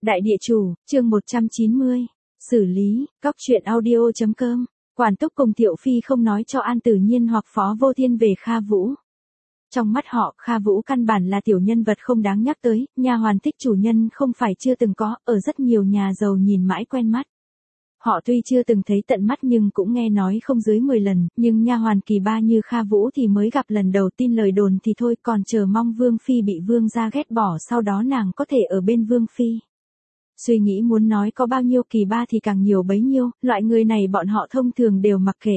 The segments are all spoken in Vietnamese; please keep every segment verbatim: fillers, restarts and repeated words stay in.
Đại địa chủ, chương một trăm chín mươi. Xử lý, Cóc truyện audio chấm com. Quản Túc cùng Tiểu Phi không nói cho An Tử Nhiên hoặc Phó Vô Thiên về Kha Vũ. Trong mắt họ, Kha Vũ căn bản là tiểu nhân vật không đáng nhắc tới, nha hoàn thích chủ nhân không phải chưa từng có, ở rất nhiều nhà giàu nhìn mãi quen mắt. Họ tuy chưa từng thấy tận mắt nhưng cũng nghe nói không dưới mười lần, nhưng nha hoàn kỳ ba như Kha Vũ thì mới gặp lần đầu, tin lời đồn thì thôi, còn chờ mong Vương Phi bị Vương gia ghét bỏ, sau đó nàng có thể ở bên Vương Phi. Suy nghĩ muốn nói có bao nhiêu kỳ ba thì càng nhiều bấy nhiêu, loại người này bọn họ thông thường đều mặc kệ.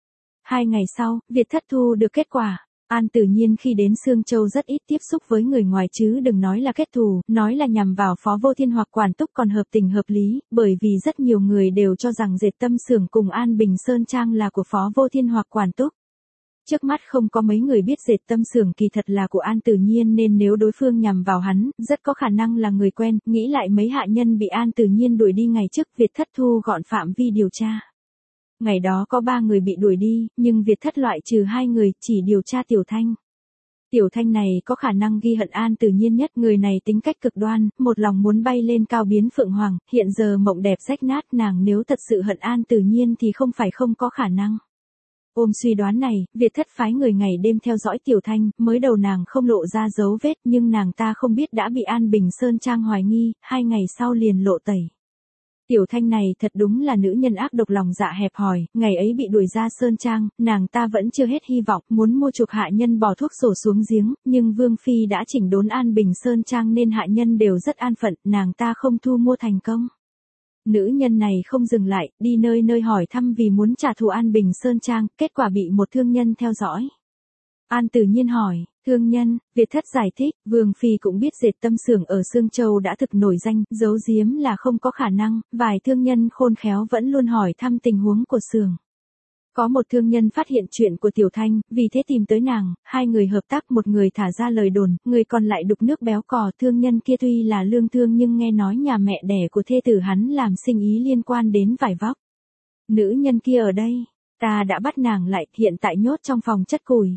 Hai ngày sau, Việt Thất thu được kết quả. An Tử Nhiên khi đến Sương Châu rất ít tiếp xúc với người ngoài chứ đừng nói là kết thù, nói là nhằm vào Phó Vô Thiên hoặc Quản Túc còn hợp tình hợp lý, bởi vì rất nhiều người đều cho rằng Dệt Tâm Xưởng cùng An Bình Sơn Trang là của Phó Vô Thiên hoặc Quản Túc. Trước mắt không có mấy người biết Dệt Tâm Xưởng kỳ thật là của An Tử Nhiên, nên nếu đối phương nhằm vào hắn, rất có khả năng là người quen. Nghĩ lại mấy hạ nhân bị An Tử Nhiên đuổi đi ngày trước, Việt Thất thu gọn phạm vi điều tra. Ngày đó có ba người bị đuổi đi, nhưng Việt Thất loại trừ hai người, chỉ điều tra Tiểu Thanh. Tiểu Thanh này có khả năng ghi hận An Tử Nhiên nhất, người này tính cách cực đoan, một lòng muốn bay lên cao biến phượng hoàng, hiện giờ mộng đẹp rách nát, nàng nếu thật sự hận An Tử Nhiên thì không phải không có khả năng. Ôm suy đoán này, Việt Thất phái người ngày đêm theo dõi Tiểu Thanh, mới đầu nàng không lộ ra dấu vết nhưng nàng ta không biết đã bị An Bình Sơn Trang hoài nghi, hai ngày sau liền lộ tẩy. Tiểu Thanh này thật đúng là nữ nhân ác độc, lòng dạ hẹp hòi, ngày ấy bị đuổi ra Sơn Trang, nàng ta vẫn chưa hết hy vọng, muốn mua chuộc hạ nhân bỏ thuốc sổ xuống giếng, nhưng Vương Phi đã chỉnh đốn An Bình Sơn Trang nên hạ nhân đều rất an phận, nàng ta không thu mua thành công. Nữ nhân này không dừng lại, đi nơi nơi hỏi thăm vì muốn trả thù An Bình Sơn Trang, kết quả bị một thương nhân theo dõi. An Tử Nhiên hỏi, thương nhân, Việt Thất giải thích, Vương Phi cũng biết Dệt Tâm Xưởng ở Sương Châu đã thực nổi danh, giấu giếm là không có khả năng, vài thương nhân khôn khéo vẫn luôn hỏi thăm tình huống của xưởng. Có một thương nhân phát hiện chuyện của Tiểu Thanh, vì thế tìm tới nàng, hai người hợp tác, một người thả ra lời đồn, người còn lại đục nước béo cò. Thương nhân kia tuy là lương thương nhưng nghe nói nhà mẹ đẻ của thê tử hắn làm sinh ý liên quan đến vải vóc. Nữ nhân kia ở đây, ta đã bắt nàng lại, hiện tại nhốt trong phòng chất củi.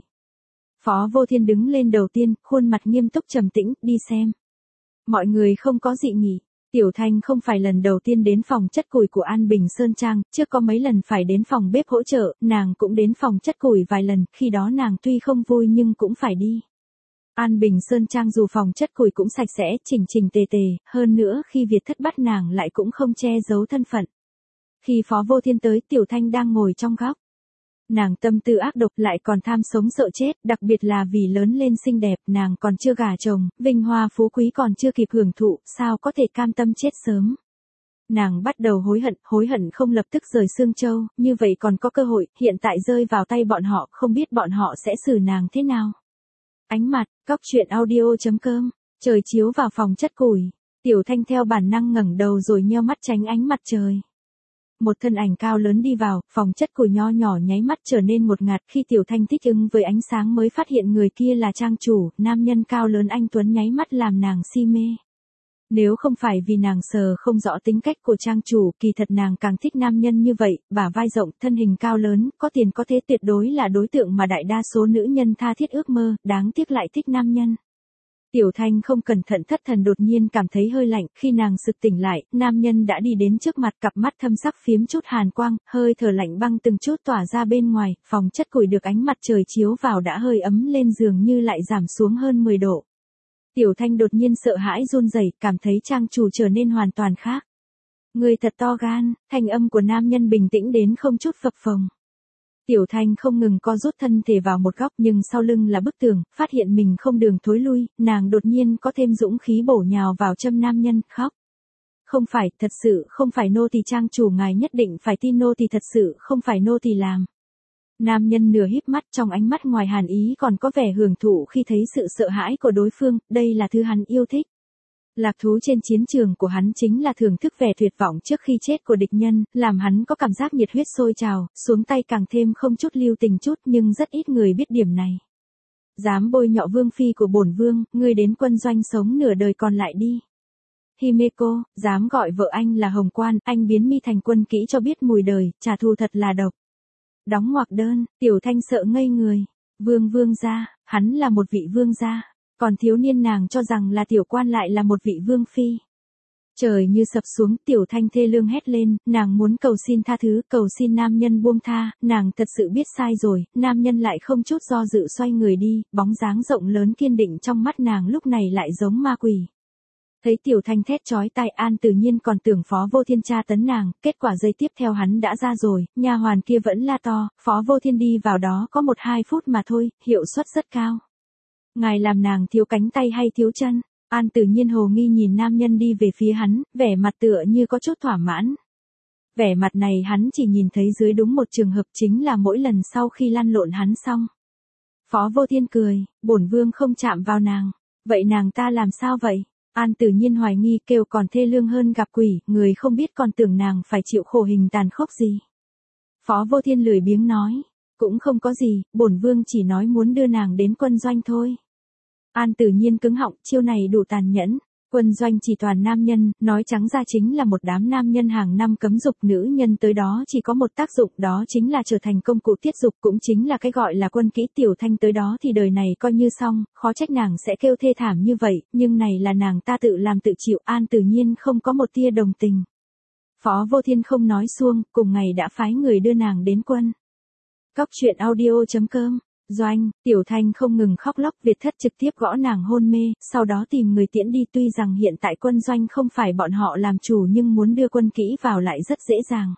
Phó Vô Thiên đứng lên đầu tiên, khuôn mặt nghiêm túc trầm tĩnh, đi xem. Mọi người không có dị nghị. Tiểu Thanh không phải lần đầu tiên đến phòng chất củi của An Bình Sơn Trang, trước có mấy lần phải đến phòng bếp hỗ trợ, nàng cũng đến phòng chất củi vài lần, khi đó nàng tuy không vui nhưng cũng phải đi. An Bình Sơn Trang dù phòng chất củi cũng sạch sẽ, chỉnh chỉnh tề tề, hơn nữa khi Việt Thất bắt nàng lại cũng không che giấu thân phận. Khi Phó Vô Thiên tới, Tiểu Thanh đang ngồi trong góc. Nàng tâm tư ác độc lại còn tham sống sợ chết, đặc biệt là vì lớn lên xinh đẹp, nàng còn chưa gả chồng, vinh hoa phú quý còn chưa kịp hưởng thụ, sao có thể cam tâm chết sớm. Nàng bắt đầu hối hận, hối hận không lập tức rời Sương Châu, như vậy còn có cơ hội, hiện tại rơi vào tay bọn họ, không biết bọn họ sẽ xử nàng thế nào. Ánh mặt, Cóc truyện audio chấm com, trời chiếu vào phòng chất củi, Tiểu Thanh theo bản năng ngẩng đầu rồi nheo mắt tránh ánh mặt trời. Một thân ảnh cao lớn đi vào, phòng chất củi nho nhỏ nháy mắt trở nên ngột ngạt, khi Tiểu Thanh thích ứng với ánh sáng mới phát hiện người kia là trang chủ, nam nhân cao lớn anh tuấn nháy mắt làm nàng si mê. Nếu không phải vì nàng sờ không rõ tính cách của trang chủ, kỳ thật nàng càng thích nam nhân như vậy, bả vai rộng, thân hình cao lớn, có tiền có thế, tuyệt đối là đối tượng mà đại đa số nữ nhân tha thiết ước mơ, đáng tiếc lại thích nam nhân. Tiểu Thanh không cẩn thận thất thần, đột nhiên cảm thấy hơi lạnh, khi nàng sực tỉnh lại, nam nhân đã đi đến trước mặt, cặp mắt thâm sắc phiếm chút hàn quang, hơi thở lạnh băng từng chút tỏa ra bên ngoài, phòng chất củi được ánh mặt trời chiếu vào đã hơi ấm lên, dường như lại giảm xuống hơn mười độ. Tiểu Thanh đột nhiên sợ hãi run rẩy, cảm thấy trang chủ trở nên hoàn toàn khác. Người thật to gan, thanh âm của nam nhân bình tĩnh đến không chút phập phồng. Tiểu Thanh không ngừng co rút thân thể vào một góc, nhưng sau lưng là bức tường, phát hiện mình không đường thối lui, nàng đột nhiên có thêm dũng khí bổ nhào vào châm nam nhân, khóc. Không phải, thật sự không phải nô tỳ, trang chủ ngài nhất định phải tin nô tỳ, thật sự không phải nô tỳ làm. Nam nhân nửa híp mắt, trong ánh mắt ngoài hàn ý còn có vẻ hưởng thụ khi thấy sự sợ hãi của đối phương, đây là thứ hắn yêu thích. Lạc thú trên chiến trường của hắn chính là thưởng thức vẻ tuyệt vọng trước khi chết của địch nhân, làm hắn có cảm giác nhiệt huyết sôi trào, xuống tay càng thêm không chút lưu tình chút, nhưng rất ít người biết điểm này. Dám bôi nhọ Vương Phi của bổn vương, ngươi đến quân doanh sống nửa đời còn lại đi. Himeko, dám gọi vợ anh là Hồng Quan, anh biến mi thành quân kỹ cho biết mùi đời, trả thù thật là độc. Đóng ngoặc đơn, Tiểu Thanh sợ ngây người. Vương vương gia, hắn là một vị vương gia. Còn thiếu niên nàng cho rằng là tiểu quan lại là một vị vương phi. Trời như sập xuống, Tiểu Thanh thê lương hét lên, nàng muốn cầu xin tha thứ, cầu xin nam nhân buông tha, nàng thật sự biết sai rồi, nam nhân lại không chút do dự xoay người đi, bóng dáng rộng lớn kiên định trong mắt nàng lúc này lại giống ma quỷ. Thấy Tiểu Thanh thét chói tai, An Tử Nhiên còn tưởng Phó Vô Thiên tra tấn nàng, kết quả giây tiếp theo hắn đã ra rồi, nha hoàn kia vẫn la to, Phó Vô Thiên đi vào đó có một hai phút mà thôi, hiệu suất rất cao. Ngài làm nàng thiếu cánh tay hay thiếu chân? An Tử Nhiên hồ nghi nhìn nam nhân đi về phía hắn, vẻ mặt tựa như có chút thỏa mãn. Vẻ mặt này hắn chỉ nhìn thấy dưới đúng một trường hợp, chính là mỗi lần sau khi lăn lộn hắn xong. Phó Vô Thiên cười, bổn vương không chạm vào nàng, vậy nàng ta làm sao vậy? An Tử Nhiên hoài nghi, kêu còn thê lương hơn gặp quỷ, người không biết còn tưởng nàng phải chịu khổ hình tàn khốc gì. Phó Vô Thiên lười biếng nói, cũng không có gì, bổn vương chỉ nói muốn đưa nàng đến quân doanh thôi. An Tử Nhiên cứng họng, chiêu này đủ tàn nhẫn. Quân doanh chỉ toàn nam nhân, nói trắng ra chính là một đám nam nhân hàng năm cấm dục, nữ nhân tới đó chỉ có một tác dụng, đó chính là trở thành công cụ tiết dục, cũng chính là cái gọi là quân kỹ. Tiểu Thanh tới đó thì đời này coi như xong, khó trách nàng sẽ kêu thê thảm như vậy, nhưng này là nàng ta tự làm tự chịu. An Tử Nhiên không có một tia đồng tình. Phó Vô Thiên không nói xuông, cùng ngày đã phái người đưa nàng đến quân. Cóc truyện audio chấm com. Doanh, Tiểu Thanh không ngừng khóc lóc, Việt Thất trực tiếp gõ nàng hôn mê, sau đó tìm người tiễn đi. Tuy rằng hiện tại quân doanh không phải bọn họ làm chủ, nhưng muốn đưa quân kỹ vào lại rất dễ dàng.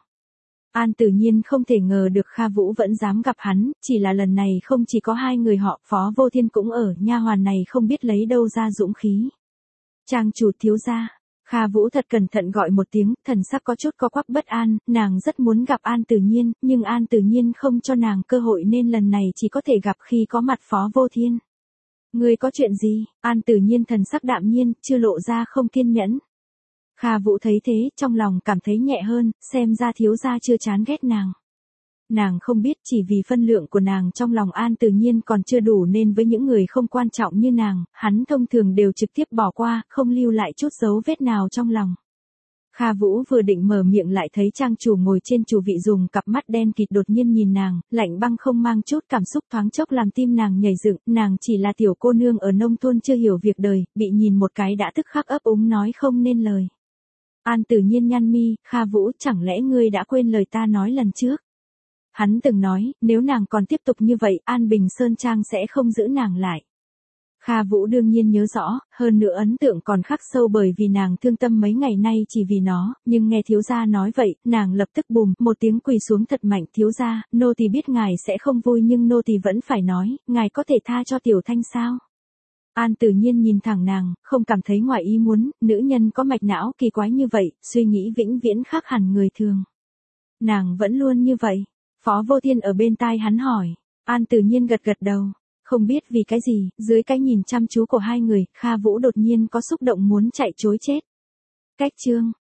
An Tử Nhiên không thể ngờ được Kha Vũ vẫn dám gặp hắn, chỉ là lần này không chỉ có hai người họ, Phó Vô Thiên cũng ở, nha hoàn này không biết lấy đâu ra dũng khí. Trang chủ thiếu gia. Kha Vũ thật cẩn thận gọi một tiếng, thần sắc có chút co quắp bất an, nàng rất muốn gặp An Tử Nhiên, nhưng An Tử Nhiên không cho nàng cơ hội nên lần này chỉ có thể gặp khi có mặt Phó Vô Thiên. Ngươi có chuyện gì? An Tử Nhiên thần sắc đạm nhiên, chưa lộ ra không kiên nhẫn. Kha Vũ thấy thế, trong lòng cảm thấy nhẹ hơn, xem ra thiếu gia chưa chán ghét nàng. Nàng không biết, chỉ vì phân lượng của nàng trong lòng An Tử Nhiên còn chưa đủ nên với những người không quan trọng như nàng, hắn thông thường đều trực tiếp bỏ qua, không lưu lại chút dấu vết nào trong lòng. Kha Vũ vừa định mở miệng lại thấy trang chủ ngồi trên chủ vị dùng cặp mắt đen kịt đột nhiên nhìn nàng, lạnh băng không mang chút cảm xúc, thoáng chốc làm tim nàng nhảy dựng. Nàng chỉ là tiểu cô nương ở nông thôn chưa hiểu việc đời, bị nhìn một cái đã tức khắc ấp úng nói không nên lời. An Tử Nhiên nhăn mi, Kha Vũ, chẳng lẽ ngươi đã quên lời ta nói lần trước? Hắn từng nói, nếu nàng còn tiếp tục như vậy, An Bình Sơn Trang sẽ không giữ nàng lại. Kha Vũ đương nhiên nhớ rõ, hơn nữa ấn tượng còn khắc sâu bởi vì nàng thương tâm mấy ngày nay chỉ vì nó, nhưng nghe thiếu gia nói vậy, nàng lập tức bùm, một tiếng quỳ xuống thật mạnh. Thiếu gia, nô tỳ biết ngài sẽ không vui nhưng nô tỳ vẫn phải nói, ngài có thể tha cho Tiểu Thanh sao? An Tử Nhiên nhìn thẳng nàng, không cảm thấy ngoài ý muốn, nữ nhân có mạch não kỳ quái như vậy, suy nghĩ vĩnh viễn khác hẳn người thường. Nàng vẫn luôn như vậy. Phó Vô Thiên ở bên tai hắn hỏi. An Tử Nhiên gật gật đầu. Không biết vì cái gì, dưới cái nhìn chăm chú của hai người, Kha Vũ đột nhiên có xúc động muốn chạy trối chết. Cách chương.